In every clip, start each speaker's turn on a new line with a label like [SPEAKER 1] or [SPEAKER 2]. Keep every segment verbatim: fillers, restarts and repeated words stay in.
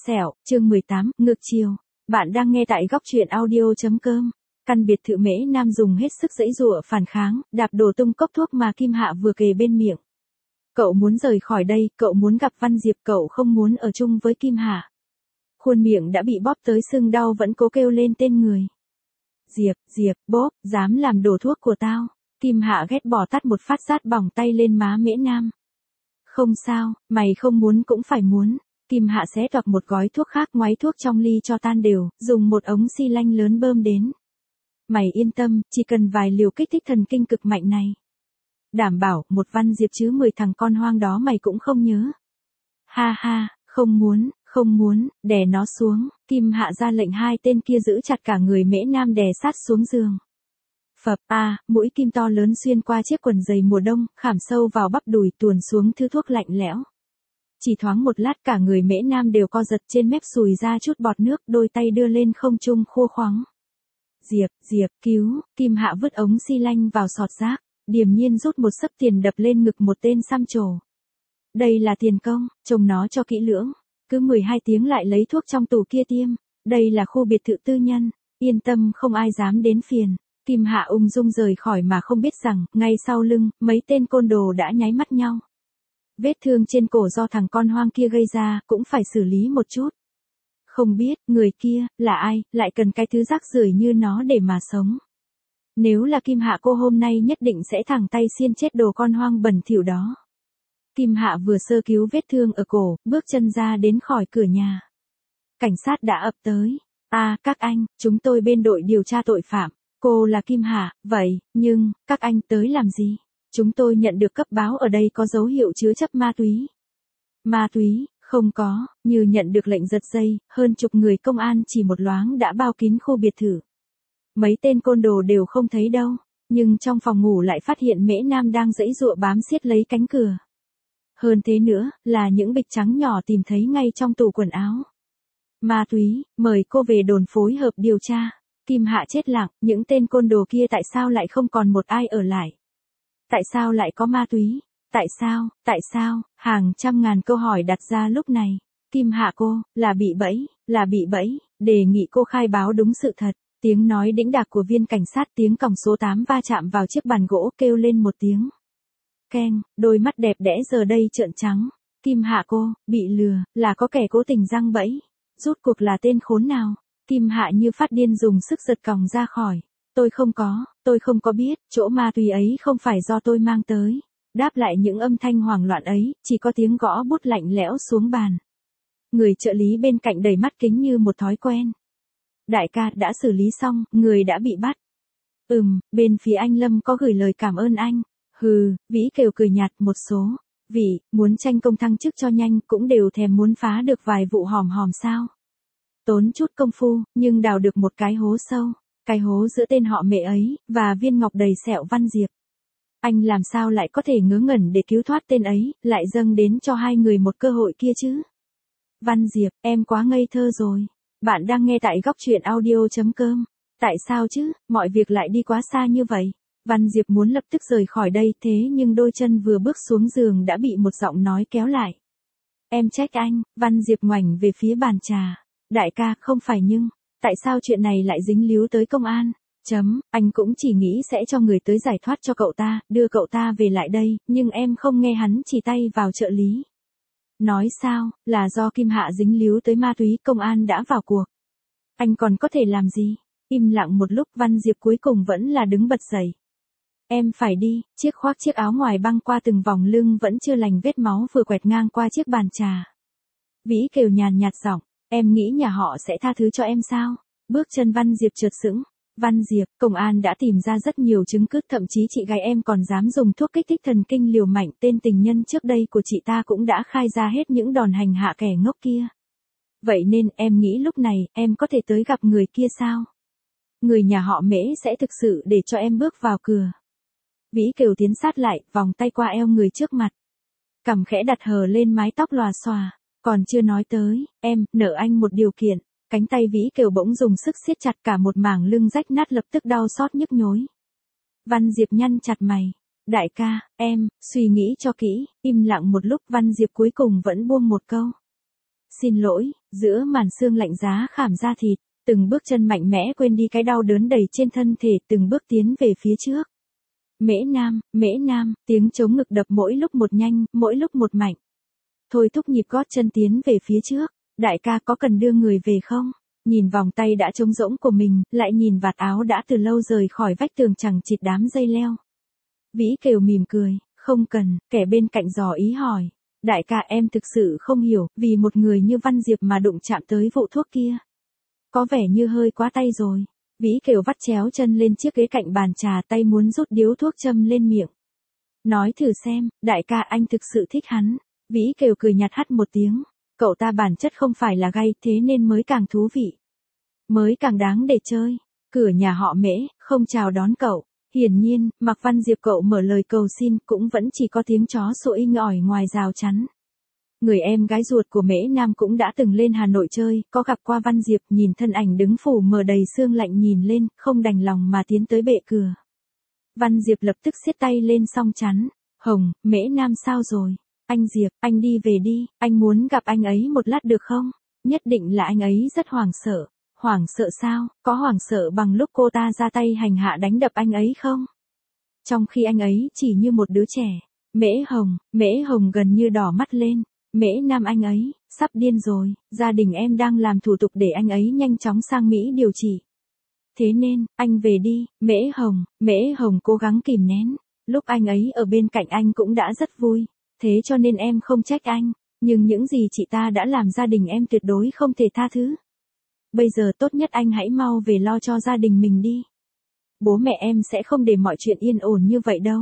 [SPEAKER 1] Sẹo, chương mười tám, ngược chiều. Bạn đang nghe tại góc truyện audio.com. Căn biệt thự Mễ Nam dùng hết sức giãy giụa phản kháng, đạp đổ tung cốc thuốc mà Kim Hạ vừa kề bên miệng. Cậu muốn rời khỏi đây, cậu muốn gặp Văn Diệp, cậu không muốn ở chung với Kim Hạ. Khuôn miệng đã bị bóp tới sưng đau vẫn cố kêu lên tên người. Diệp, Diệp, bóp, dám làm đổ thuốc của tao. Kim Hạ ghét bỏ tát một phát rát bỏng tay lên má Mễ Nam. Không sao, mày không muốn cũng phải muốn. Kim Hạ xé toạc một gói thuốc khác, ngoáy thuốc trong ly cho tan đều, dùng một ống xi lanh lớn bơm đến. Mày yên tâm, chỉ cần vài liều kích thích thần kinh cực mạnh này. Đảm bảo, một Văn Diệp chứ mười thằng con hoang đó mày cũng không nhớ. Ha ha, không muốn, không muốn, đè nó xuống. Kim Hạ ra lệnh hai tên kia giữ chặt cả người Mễ Nam đè sát xuống giường. Phập, a, à, mũi kim to lớn xuyên qua chiếc quần giày mùa đông, khảm sâu vào bắp đùi, tuồn xuống thứ thuốc lạnh lẽo. Chỉ thoáng một lát cả người Mễ Nam đều co giật, trên mép sùi ra chút bọt nước, đôi tay đưa lên không trung khô khoắng. Diệp, Diệp, cứu. Kim Hạ vứt ống xi lanh vào sọt rác, điềm nhiên rút một xấp tiền đập lên ngực một tên xăm trổ. Đây là tiền công, trông nó cho kỹ lưỡng. Cứ mười hai tiếng lại lấy thuốc trong tủ kia tiêm. Đây là khu biệt thự tư nhân, yên tâm không ai dám đến phiền. Kim Hạ ung dung rời khỏi mà không biết rằng, ngay sau lưng, mấy tên côn đồ đã nháy mắt nhau. Vết thương trên cổ do thằng con hoang kia gây ra, cũng phải xử lý một chút. Không biết, người kia, là ai, lại cần cái thứ rác rưởi như nó để mà sống. Nếu là Kim Hạ cô hôm nay nhất định sẽ thẳng tay xiên chết đồ con hoang bẩn thỉu đó. Kim Hạ vừa sơ cứu vết thương ở cổ, bước chân ra đến khỏi cửa nhà. Cảnh sát đã ập tới. À, các anh, chúng tôi bên đội điều tra tội phạm. Cô là Kim Hạ, vậy, nhưng, các anh tới làm gì? Chúng tôi nhận được cấp báo ở đây có dấu hiệu chứa chấp ma túy. Ma túy, không có, như nhận được lệnh giật dây, hơn chục người công an chỉ một loáng đã bao kín khu biệt thự. Mấy tên côn đồ đều không thấy đâu, nhưng trong phòng ngủ lại phát hiện Mễ Nam đang giãy giụa bám siết lấy cánh cửa. Hơn thế nữa, là những bịch trắng nhỏ tìm thấy ngay trong tủ quần áo. Ma túy, mời cô về đồn phối hợp điều tra. Kim Hạ chết lặng, những tên côn đồ kia tại sao lại không còn một ai ở lại? Tại sao lại có ma túy? Tại sao, tại sao? Hàng trăm ngàn câu hỏi đặt ra lúc này. Kim Hạ cô, là bị bẫy, là bị bẫy, đề nghị cô khai báo đúng sự thật. Tiếng nói đĩnh đạc của viên cảnh sát, tiếng còng số tám va chạm vào chiếc bàn gỗ kêu lên một tiếng. Keng, đôi mắt đẹp đẽ giờ đây trợn trắng. Kim Hạ cô, bị lừa, là có kẻ cố tình giăng bẫy. Rút cuộc là tên khốn nào? Kim Hạ như phát điên dùng sức giật còng ra khỏi. Tôi không có, tôi không có biết, chỗ ma túy ấy không phải do tôi mang tới. Đáp lại những âm thanh hoảng loạn ấy, chỉ có tiếng gõ bút lạnh lẽo xuống bàn. Người trợ lý bên cạnh đầy mắt kính như một thói quen. Đại ca, đã xử lý xong, người đã bị bắt. Ừm, bên phía anh Lâm có gửi lời cảm ơn anh. Hừ, Vĩ Kiều cười nhạt, một số vị muốn tranh công thăng chức cho nhanh cũng đều thèm muốn phá được vài vụ hòm hòm sao. Tốn chút công phu, nhưng đào được một cái hố sâu. Cái hố giữa tên họ Mễ ấy, và viên ngọc đầy sẹo Văn Diệp. Anh làm sao lại có thể ngớ ngẩn để cứu thoát tên ấy, lại dâng đến cho hai người một cơ hội kia chứ? Văn Diệp, em quá ngây thơ rồi. Bạn đang nghe tại góc truyện audio.com. Tại sao chứ, mọi việc lại đi quá xa như vậy? Văn Diệp muốn lập tức rời khỏi đây, thế nhưng đôi chân vừa bước xuống giường đã bị một giọng nói kéo lại. Em trách anh. Văn Diệp ngoảnh về phía bàn trà. Đại ca, không phải nhưng, tại sao chuyện này lại dính líu tới công an? Chấm, anh cũng chỉ nghĩ sẽ cho người tới giải thoát cho cậu ta, đưa cậu ta về lại đây, nhưng em không nghe hắn chỉ tay vào trợ lý. Nói sao, là do Kim Hạ dính líu tới ma túy, công an đã vào cuộc. Anh còn có thể làm gì? Im lặng một lúc, Văn Diệp cuối cùng vẫn là đứng bật dậy. Em phải đi, chiếc khoác chiếc áo ngoài băng qua từng vòng lưng vẫn chưa lành vết máu vừa quẹt ngang qua chiếc bàn trà. Vĩ Kiều nhàn nhạt giọng, em nghĩ nhà họ sẽ tha thứ cho em sao? Bước chân Văn Diệp trượt sững. Văn Diệp, công an đã tìm ra rất nhiều chứng cứ, thậm chí chị gái em còn dám dùng thuốc kích thích thần kinh liều mạnh, tên tình nhân trước đây của chị ta cũng đã khai ra hết những đòn hành hạ kẻ ngốc kia. Vậy nên em nghĩ lúc này, em có thể tới gặp người kia sao? Người nhà họ Mễ sẽ thực sự để cho em bước vào cửa. Vĩ Kiều tiến sát lại, vòng tay qua eo người trước mặt. Cằm khẽ đặt hờ lên mái tóc lòa xòa. Còn chưa nói tới, em, nợ anh một điều kiện. Cánh tay Vĩ Kiều bỗng dùng sức siết chặt, cả một mảng lưng rách nát lập tức đau xót nhức nhối. Văn Diệp nhăn chặt mày. Đại ca, em, suy nghĩ cho kỹ. Im lặng một lúc, Văn Diệp cuối cùng vẫn buông một câu. xin lỗi, giữa màn sương lạnh giá khảm da thịt, từng bước chân mạnh mẽ quên đi cái đau đớn đầy trên thân thể, từng bước tiến về phía trước. Mễ Nam, Mễ Nam, tiếng trống ngực đập mỗi lúc một nhanh, mỗi lúc một mạnh. Thôi thúc nhịp gót chân tiến về phía trước, đại ca có cần đưa người về không? Nhìn vòng tay đã trống rỗng của mình, lại nhìn vạt áo đã từ lâu rời khỏi vách tường chẳng chịt đám dây leo. Vĩ Kiều mỉm cười, không cần, kẻ bên cạnh dò ý hỏi. Đại ca em thực sự không hiểu, vì một người như Văn Diệp mà đụng chạm tới vụ thuốc kia. Có vẻ như hơi quá tay rồi. Vĩ Kiều vắt chéo chân lên chiếc ghế cạnh bàn trà, tay muốn rút điếu thuốc châm lên miệng. Nói thử xem, đại ca anh thực sự thích hắn. Vĩ Kiều cười nhạt hắt một tiếng. Cậu ta bản chất không phải là gay, thế nên mới càng thú vị. Mới càng đáng để chơi. Cửa nhà họ Mễ, không chào đón cậu. Hiển nhiên, mặc Văn Diệp cậu mở lời cầu xin cũng vẫn chỉ có tiếng chó sủa inh ỏi ngoài rào chắn. Người em gái ruột của Mễ Nam cũng đã từng lên Hà Nội chơi, có gặp qua Văn Diệp, nhìn thân ảnh đứng phủ mờ đầy sương lạnh nhìn lên, không đành lòng mà tiến tới bệ cửa. Văn Diệp lập tức siết tay lên song chắn. Hồng, Mễ Nam sao rồi? Anh Diệp, anh đi về đi, anh muốn gặp anh ấy một lát được không? Nhất định là anh ấy rất hoảng sợ. Hoảng sợ sao, có hoảng sợ bằng lúc cô ta ra tay hành hạ đánh đập anh ấy không? Trong khi anh ấy chỉ như một đứa trẻ. Mễ Hồng, Mễ Hồng gần như đỏ mắt lên. Mễ Nam anh ấy, sắp điên rồi, gia đình em đang làm thủ tục để anh ấy nhanh chóng sang Mỹ điều trị. Thế nên, anh về đi, Mễ Hồng, Mễ Hồng cố gắng kìm nén. Lúc anh ấy ở bên cạnh anh cũng đã rất vui, thế cho nên em không trách anh, nhưng những gì chị ta đã làm gia đình em tuyệt đối không thể tha thứ. Bây giờ tốt nhất anh hãy mau về lo cho gia đình mình đi. Bố mẹ em sẽ không để mọi chuyện yên ổn như vậy đâu.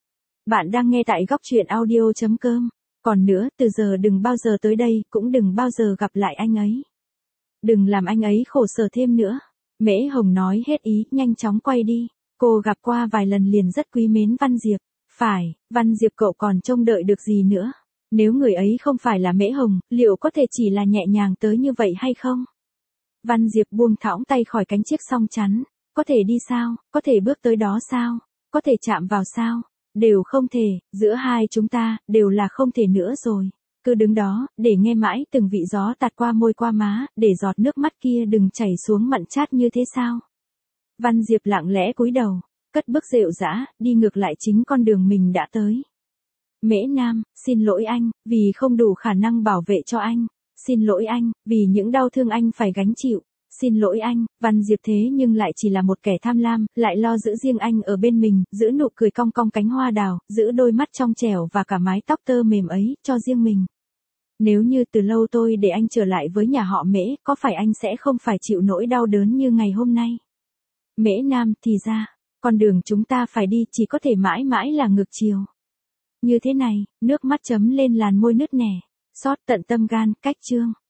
[SPEAKER 1] Bạn đang nghe tại góc truyện audio chấm com. Còn nữa, từ giờ đừng bao giờ tới đây, cũng đừng bao giờ gặp lại anh ấy. Đừng làm anh ấy khổ sở thêm nữa. Mễ Hồng nói hết ý, nhanh chóng quay đi. Cô gặp qua vài lần liền rất quý mến Văn Diệp. Phải, Văn Diệp cậu còn trông đợi được gì nữa? Nếu người ấy không phải là Mễ Hồng, liệu có thể chỉ là nhẹ nhàng tới như vậy hay không? Văn Diệp buông thõng tay khỏi cánh chiếc song chắn. Có thể đi sao? Có thể bước tới đó sao? Có thể chạm vào sao? Đều không thể, giữa hai chúng ta, đều là không thể nữa rồi. Cứ đứng đó, để nghe mãi từng vị gió tạt qua môi qua má, để giọt nước mắt kia đừng chảy xuống mặn chát như thế sao? Văn Diệp lặng lẽ cúi đầu, cất bước rệu rã, đi ngược lại chính con đường mình đã tới. Mễ Nam, xin lỗi anh, vì không đủ khả năng bảo vệ cho anh. Xin lỗi anh, vì những đau thương anh phải gánh chịu. Xin lỗi anh, Văn Diệp thế nhưng lại chỉ là một kẻ tham lam, lại lo giữ riêng anh ở bên mình, giữ nụ cười cong cong cánh hoa đào, giữ đôi mắt trong trẻo và cả mái tóc tơ mềm ấy, cho riêng mình. Nếu như từ lâu tôi để anh trở lại với nhà họ Mễ, có phải anh sẽ không phải chịu nỗi đau đớn như ngày hôm nay? Mễ Nam, thì ra, con đường chúng ta phải đi chỉ có thể mãi mãi là ngược chiều. Như thế này, nước mắt chấm lên làn môi nứt nẻ, xót tận tâm gan, cách chương.